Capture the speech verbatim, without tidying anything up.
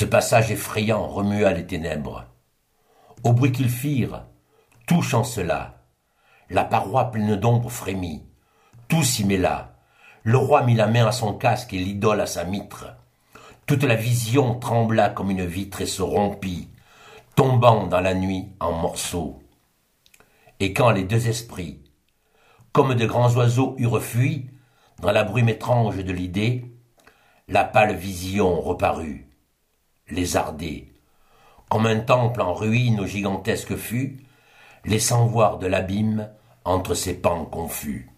Ce passage effrayant remua les ténèbres. Au bruit qu'ils firent, tout chancela. La paroi pleine d'ombre frémit. Tout s'y mêla. Le roi mit la main à son casque et l'idole à sa mitre. Toute la vision trembla comme une vitre et se rompit, tombant dans la nuit en morceaux. Et quand les deux esprits, comme de grands oiseaux eurent fui, dans la brume étrange de l'idée, la pâle vision reparut, lézardée, comme un temple en ruine gigantesque fut, laissant voir de l'abîme entre ses pans confus.